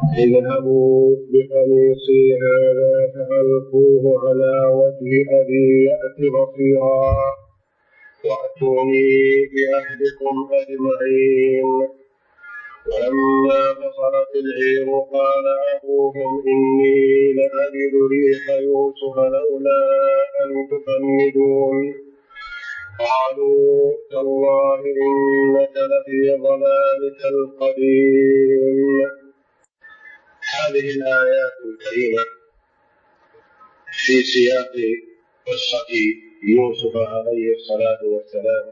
اذهبوا بقميصي هذا فألقوه على وجه أبي يأت بصيرا وأتوني بأهلكم أجمعين. ولما فصلت العير قال أبوهم إني لأجد ريح يوسف لولا أن تفندون. قالوا تالله إنك لفي ضلالك القديم. هذه الآيات الكريمة في سياق قصة يوسف عليه الصلاة والسلام،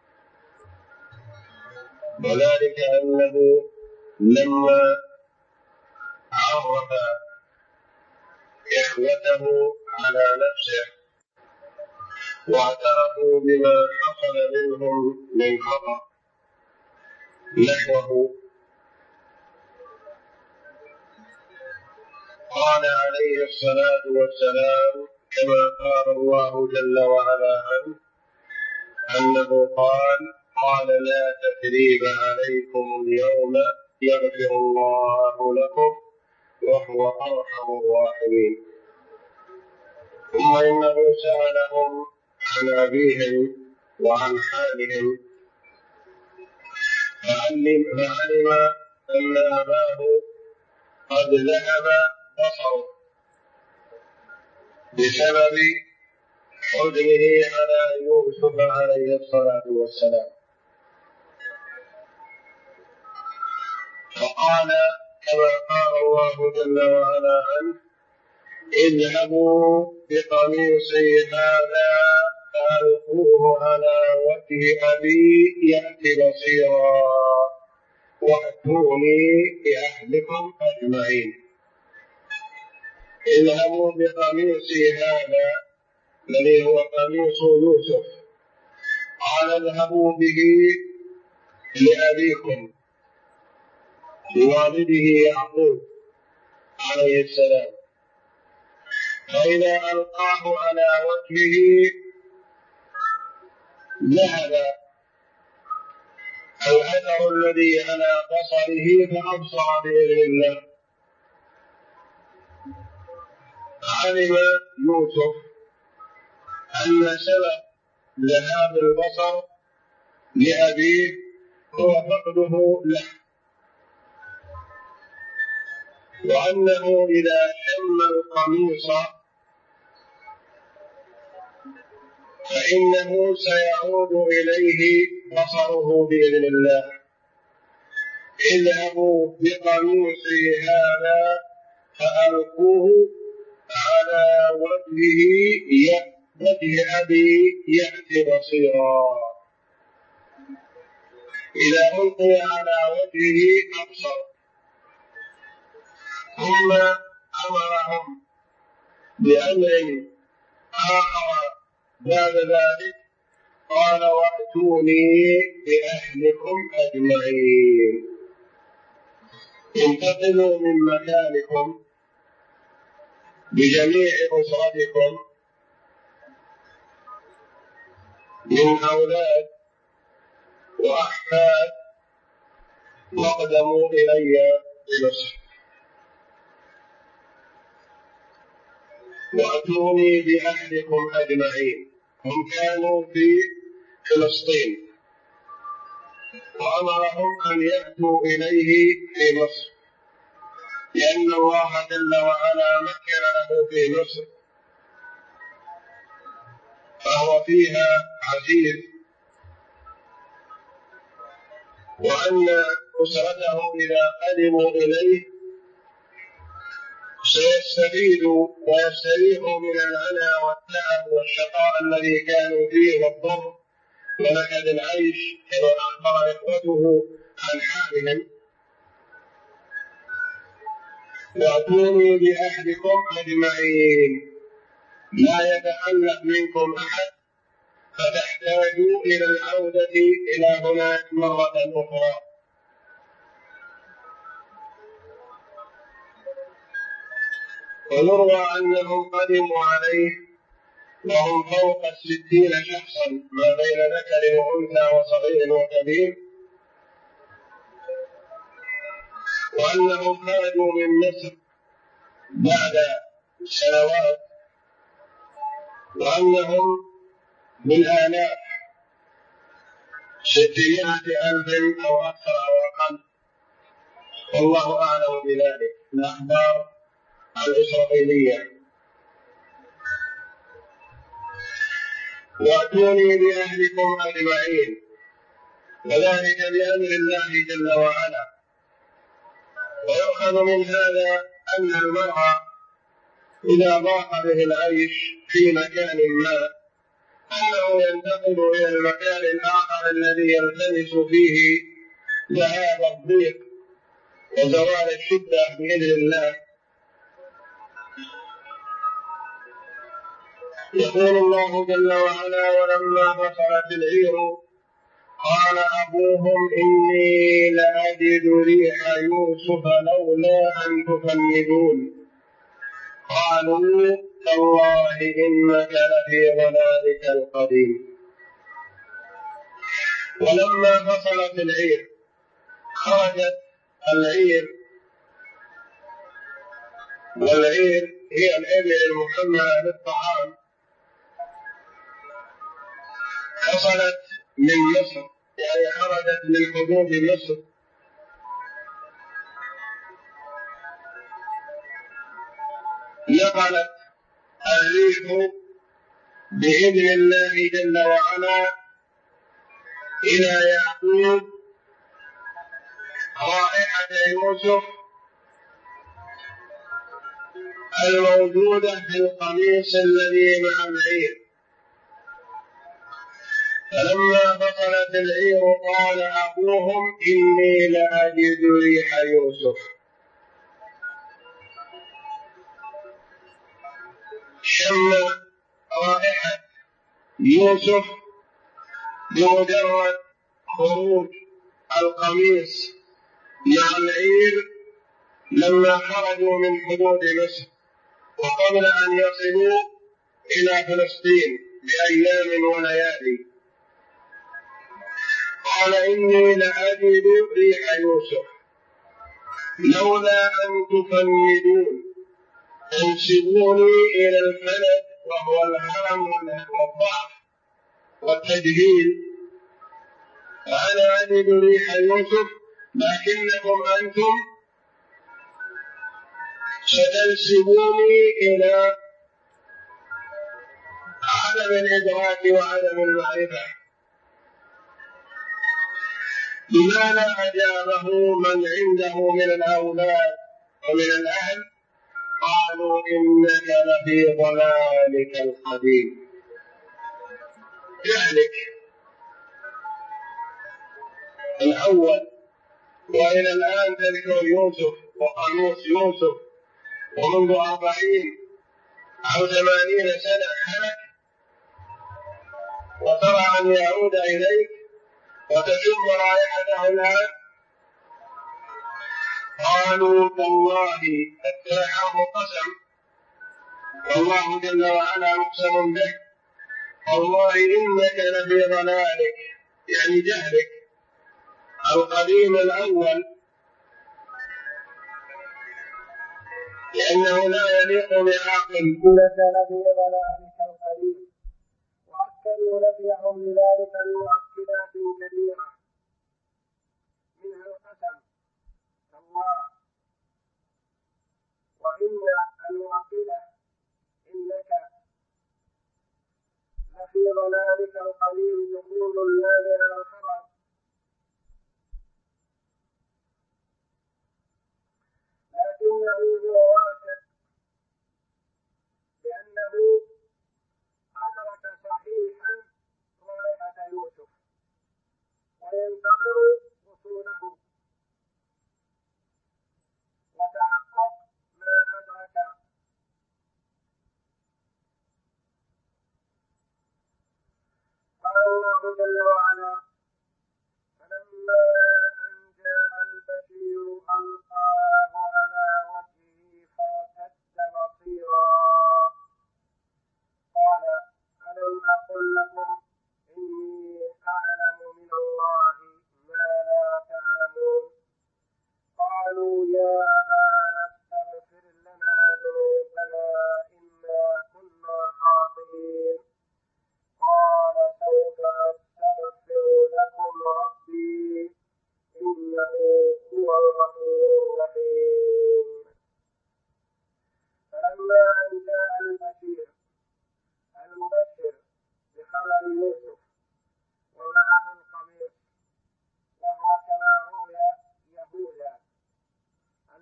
وذلك أنه لما عرف إخوته على نفسه واعترفوا بما حصل منهم من خطأ نحوه، قال عليه الصلاة والسلام كما قال الله جل وعلا عنه أنه قال لا تثريب عليكم اليوم يغفر الله لكم وهو أرحم الراحمين. ثم إنه سألهم عن أبيهم وعن حالهم فعلم أن أباه قد ذهب بصره بسبب حزنه على يوسف عليه الصلاة والسلام، فقال كما قال الله جل وعلا عنه اذهبوا بقميصي هذا فألقوه على وجه أبي يأت بصيرا وأتوني بأهلكم أجمعين. اذهبوا بقميصي هذا الذي هو قميص يوسف، قال اذهبوا به لأبيكم لوالده يعقوب عليه السلام، فإذا ألقاه على وجهه ذهب الأثر الذي على بصره فأبصر بإذن الله. علم يوسف أن سبب ذهاب البصر لأبيه هو فقده له، وأنه إذا شم القميص فإنه سيعود إليه بصره بإذن الله. اذهبوا بقميصي هذا فألقوه على وجه أبي يأت بصيرا. إذا ألقي على وجهه أبصر. ثم أمرهم بأمر آخر بعد ذلك، قال وأتوني بأهلكم أجمعين. انتقلوا من مكانكم بجميع أسرتكم من أولاد وأحفاد واقدموا إلي بمصر وأتوني بأهلكم أجمعين. هم كانوا في فلسطين وأمرهم أن يأتوا إليه في مصر، لأن الله جل وعلا مكن له في مصر فهو فيها عزيز، وأن أسرته إذا قدموا إليه سيستفيدوا ويستريحوا من العنى والتعب والشقاء الذي كانوا فيه والضر ونكد العيش، كما أخبر إخوته عن حالهم. وأتوني بأهلكم أجمعين، لا يتخلف منكم أحد فتحتاجوا إلى العودة إلى هناك مرة أخرى. ونروى أنهم قدموا عليه وهم فوق 60 شخصا ما بين ذكر وأنثى وصغير وكبير، وأنهم خرجوا من مصر بعد سنوات، وأنهم بالآلاف 600,000 أو أكثر أو أقل، والله أعلم بذلك. الأخبار الإسرائيلية. وأتوني بأهلكم أجمعين، وذلك بأمر الله جل وعلا. ويؤخذ من هذا أن المرء إذا ضاق به العيش في مكان ما أنه ينتقل إلى المكان الآخر الذي يلتمس فيه ذهاب الضيق وزوال الشدة بإذن الله. يقول الله جل وعلا: ولما فصلت العير قال أبوهم إني لأجد ريح يوسف لولا أن تفندون قالوا تالله إنك لفي ضلالك القديم. ولما فصلت العير خرجت العير، والعير هي الإبل المحملة بالطعام، فصلت من مصر، يعني خرجت من حدود مصر، نقلت الريح بإذن الله جل وعلا إلى يعقوب رائحة يوسف الموجودة في القميص الذي مع العير. فلما فصلت العير قال أبوهم إني لأجد ريح يوسف. شم رائحة يوسف بمجرد خروج القميص مع العير لما خرجوا من حدود مصر، وقبل أن يصلوا إلى فلسطين بأيام وليالي. قال إني لأجد ريح يوسف لولا أن تفندون، تنسبوني إلى الفلد وهو الهرم والضعف والتجهيل، فأنا أجد ريح يوسف، لكنكم أنتم ستنسبوني إلى عدم الإدراك وعدم المعرفة. لماذا أجابه من عنده من الأولاد ومن الأهل؟ قالوا إنك لفي ضلالك القديم، جهلك الأول، وإلى الآن تذكر يوسف وقميص يوسف، ومنذ 40 أو 80 سنة هلك، وترى أن يعود إليك وتشم رائحته الآن. قالوا تالله، التاء قسم، والله جل وعلا مقسم به، والله إنك لفي ضلالك، يعني جهلك القديم الأول، لأنه لا يليق بعاقل. إنك لفي ضلالك القديم. وأكدوا نفيهم لذلك بمؤكدات كثيرة، منها القسم الله، وإن المؤكدة إنك لفي ضلالك القديم دخول اللام على الخبر، لكنه هو واثق لأنه أدرك صحيحا رائحة يوسف وينتظر وصوله، وتحقق ما أدرك. قال الله جل وعلا: فلما أن جاء البشير ألقاه على وجهه فارتد بصيرا قال ألم أقل لكم إني أعلم من الله ما لا تعلمون. قالوا يا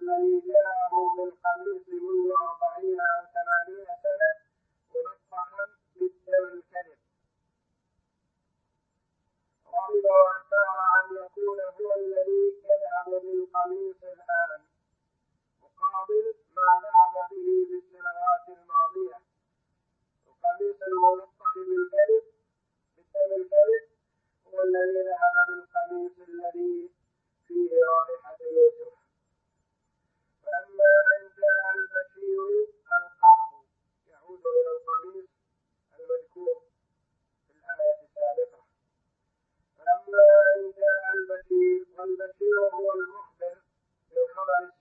الذي جاءه بالقميص منذ 40 أو 80 سنة منطقا بالدم الكذب، غضب واختار أن يكون هو الذي يذهب بالقميص الآن مقابل ما ذهب به في السنوات الماضية. القميص الملطخ بالكذب بالدم الكذب هو الذي ذهب بالقميص الذي فيه رائحة يوسف. فلما أن جاء البشير ألقاه، يعود إلى القميص المذكور في الآية السابقة. فلما أن جاء البشير، والبشير هو المخبر بالخبر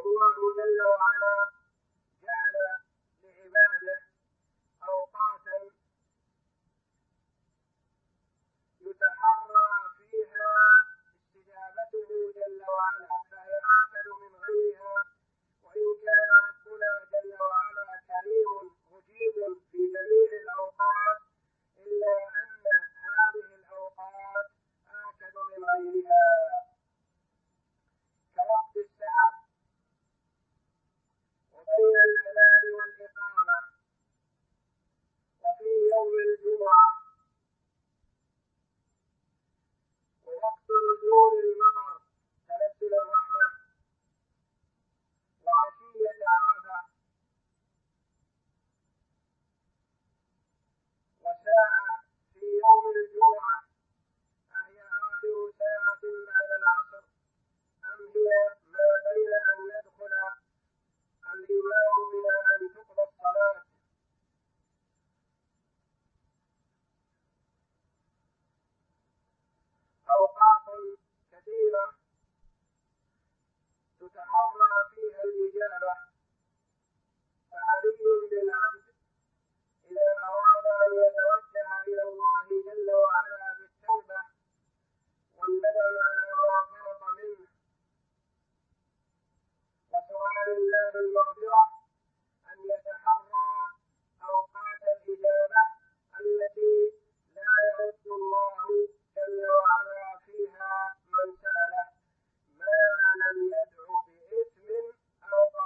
والله جل وعلا جعل لعباده أوقاتا يتحرى فيها استجابته جل وعلا، فهي آكد من غيرها. وإن كان ربنا جل وعلا كريم مجيب في جميع الأوقات، إلا أن هذه الأوقات آكد من غيرها، كوقت السحر وبين الأذان والإقامة، وفي يوم الجمعة، ووقت نزول المطر تنزل الرحمة، وعشية عرفة، وساعة في يوم الجمعة أهي آخر ساعة بعد العصر، أم هي ما بين أن يدخل الإمام إلى أن تقضى الصلاة. أوقات كثيرة تتحرى فيها الإجابة، فعلي بالعبد إذا أراد أن يتوجه إلى الله جل وعلا بالتوبة والندم على ما فرط منه وسؤال الله المغفرة، أن يتحرى أوقات الإجابة التي لا يرد الله جل وعلا فيها من سأله، ما لم يدع بإثم أو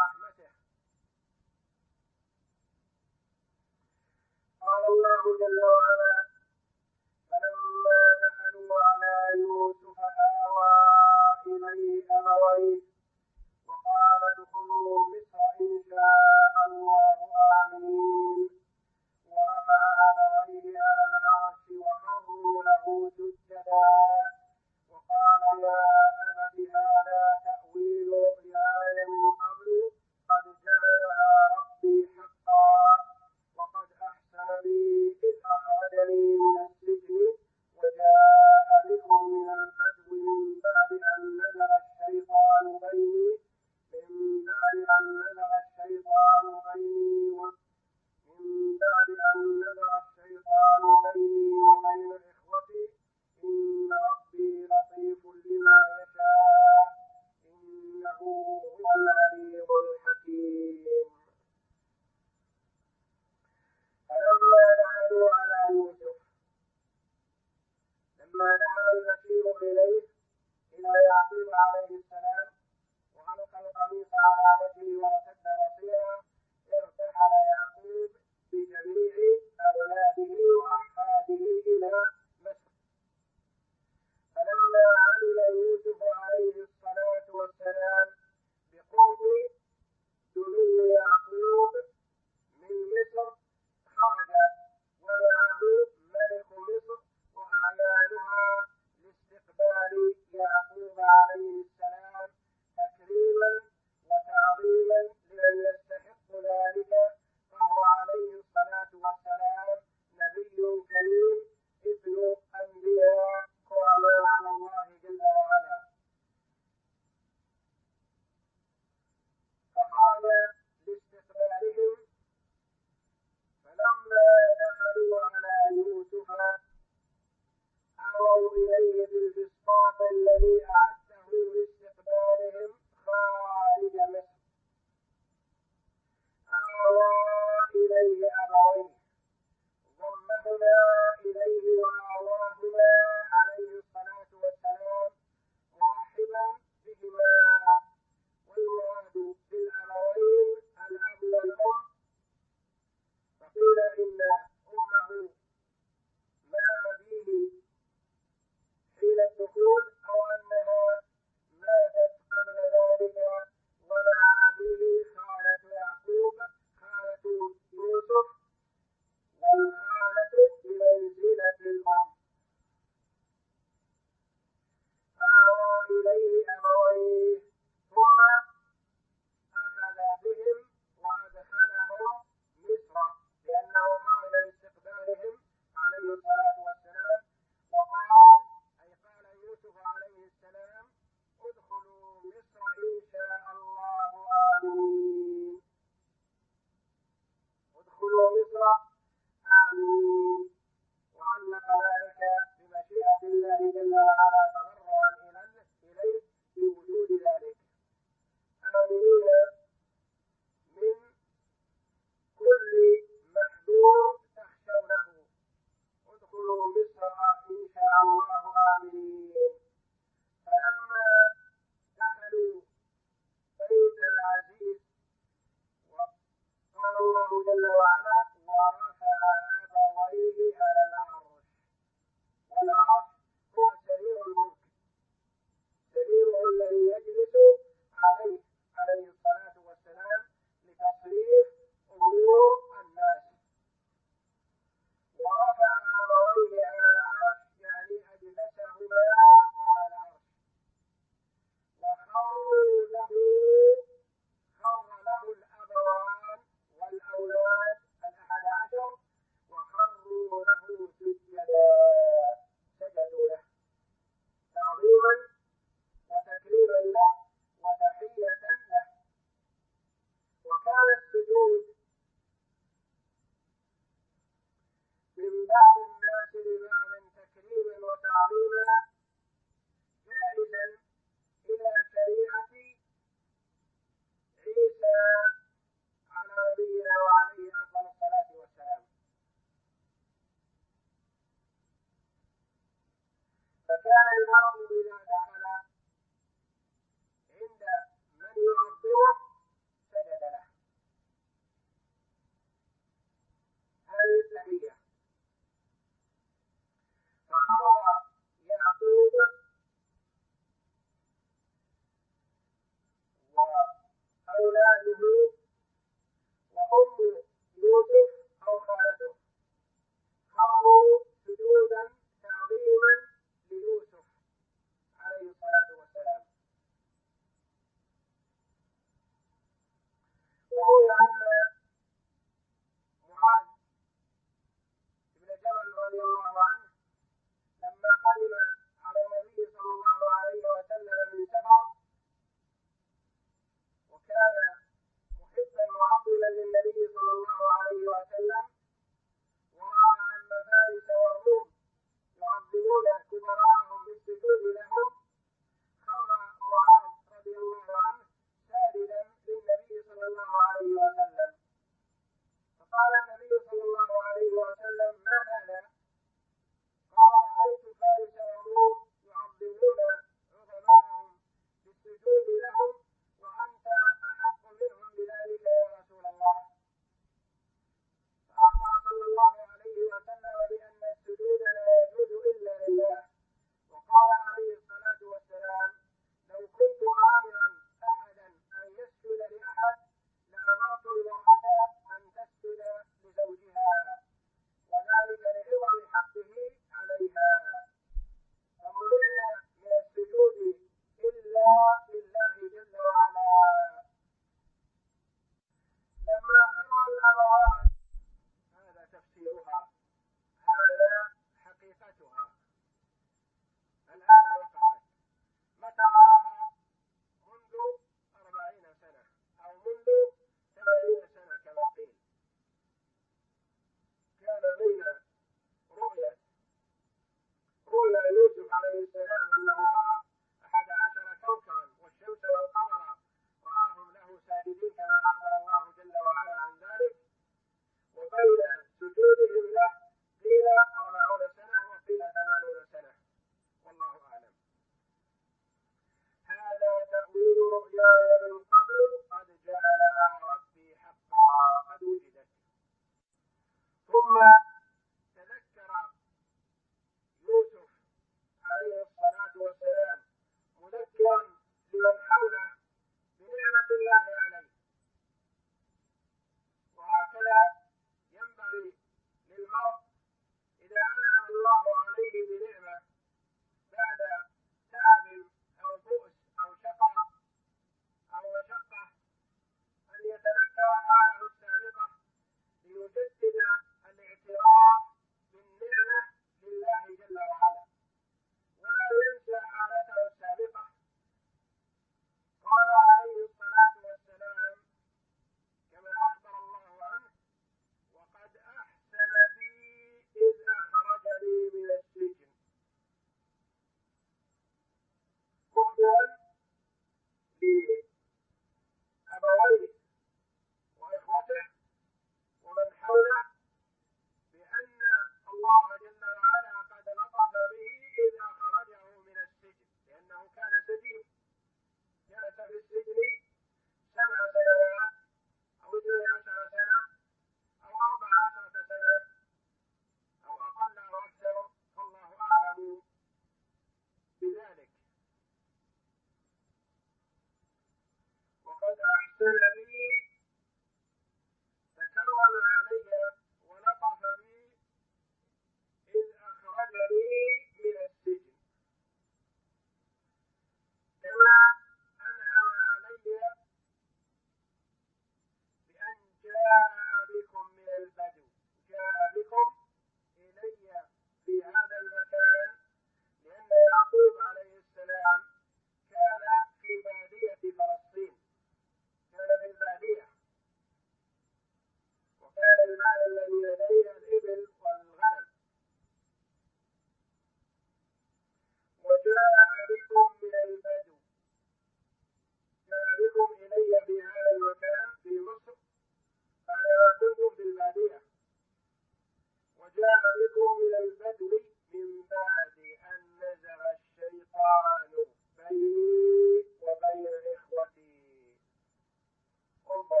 وجاء بكم من البدو من بعد أن نزغ الشيطان بيني وبين إخوتي. انظر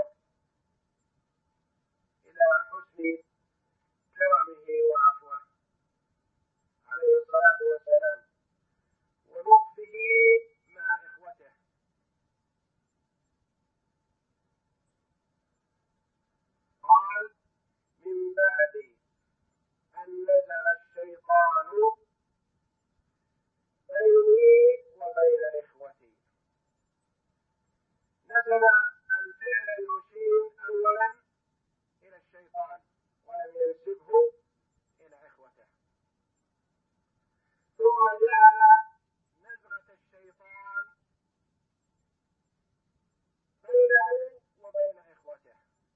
إلى حسن كرمه وعفوه عليه الصلاة والسلام ولطفه مع إخوته. قال من بعد أن نزغ الشيطان بيني وبين إخوتي. نسب الفعل المشير أولا إلى الشيطان ولم ينسبه إلى إخوته، ثم جعل نزغة الشيطان بينه وبين إخوته.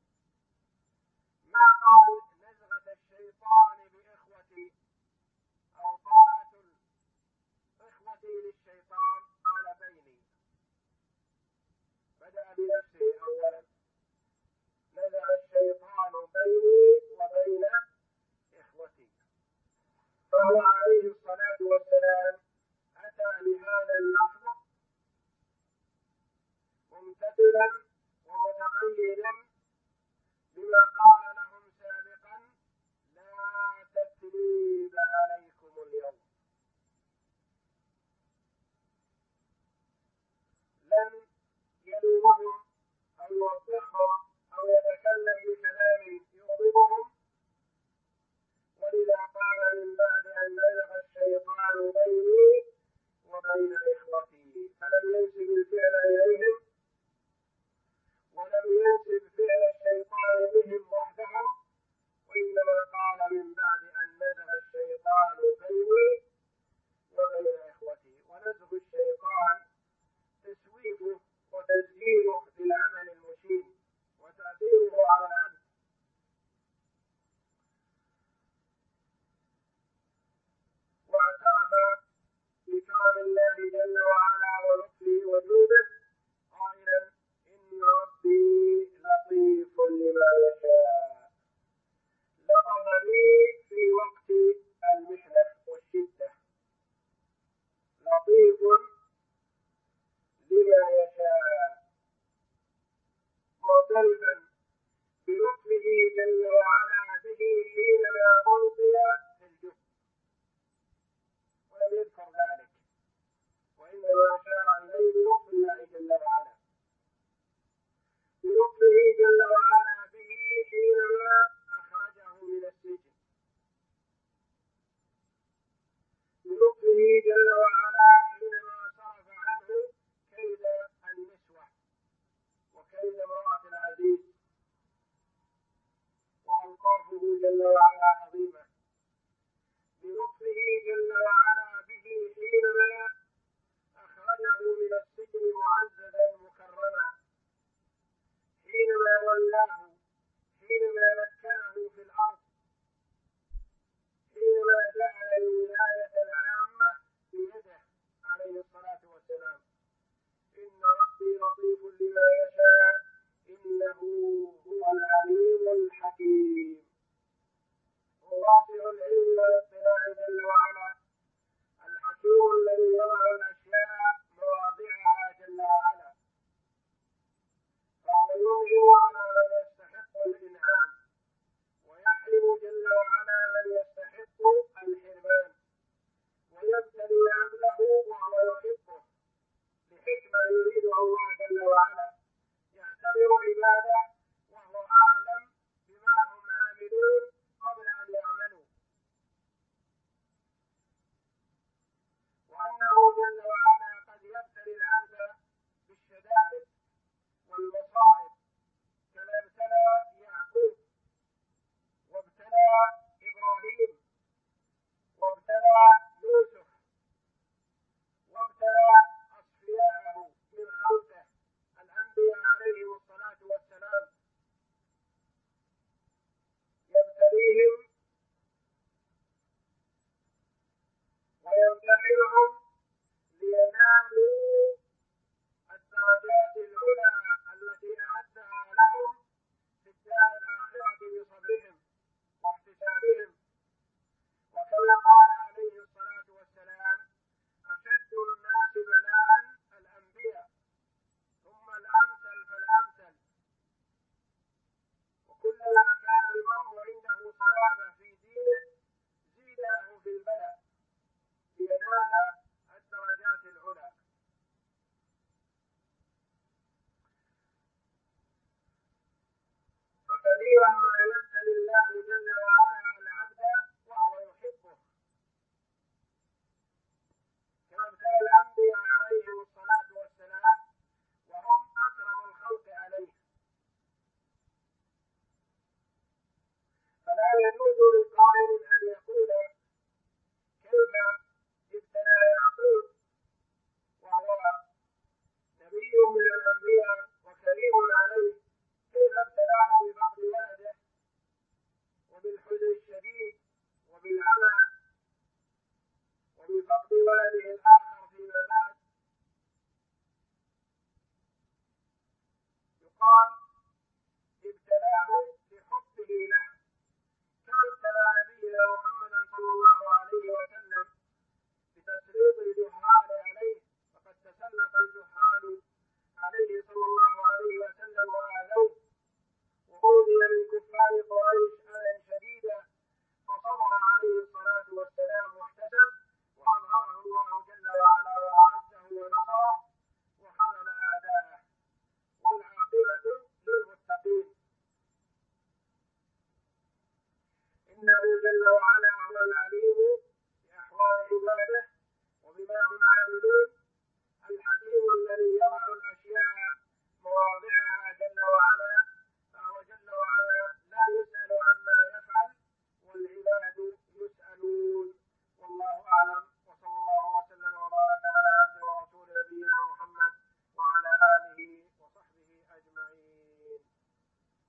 ما قال نزغة الشيطان بإخوتي أو طاعة إخوتي للشيطان، قال بيني، بدأ بنفسه أولا. نزغ الشيطان بيني وبين إخوتي. فهو عليه الصلاة والسلام أتى بهذا اللفظ ممتثلا ومتقيدا بما قال لهم سابقا: لا تثريب عليكم اليوم. لن يلومهم أو يوبخهم أو يتكلم بكلام يغضبهم، ولذا قال من بعد أن نزغ الشيطان بيني وبين إخوتي، فلم ينسب الفعل إليهم ولم ينسب فعل الشيطان بهم وحدهم، وإنما قال من بعد أن نزغ الشيطان بيني وبين إخوتي. ونزغ الشيطان تسويفه وتزيينه للعمل المشين وتأثيره على العبد. واعترف بكرم الله جل وعلا ولطفه وجوده قائلا: إن ربي لطيف لما يشاء. لطف بي في وقت المحنة والشدة، لطيف لما يشاء، معترفا بلطفه جل وعلا به حينما ألقي في الجب، ولم يذكر ذلك، وإنما أشار إليه بلطف الله جل وعلا، بلطفه جل وعلا به حينما أخرجه من السجن، بلطفه جل وعلا حينما صرف عنه كيد النسوة وكيد امرأة العزيز، وألطافه جل وعلا عظيمة، بلطفه جل وعلا به حينما أخرجه من السجن معززا مكرما، حينما ولاه، حينما مكنه في الأرض، حينما جعل الولاية العامة بيده عليه الصلاة والسلام. إن ربي لطيف لما يشاء إنه هو العليم الحكيم. واسع العلم والاطلاع جل وعلا، الحكيم الذي يضع الأشياء مواضعها جل وعلا، فهو ينعم على من يستحق الإنعام ويحرم جل وعلا من يستحق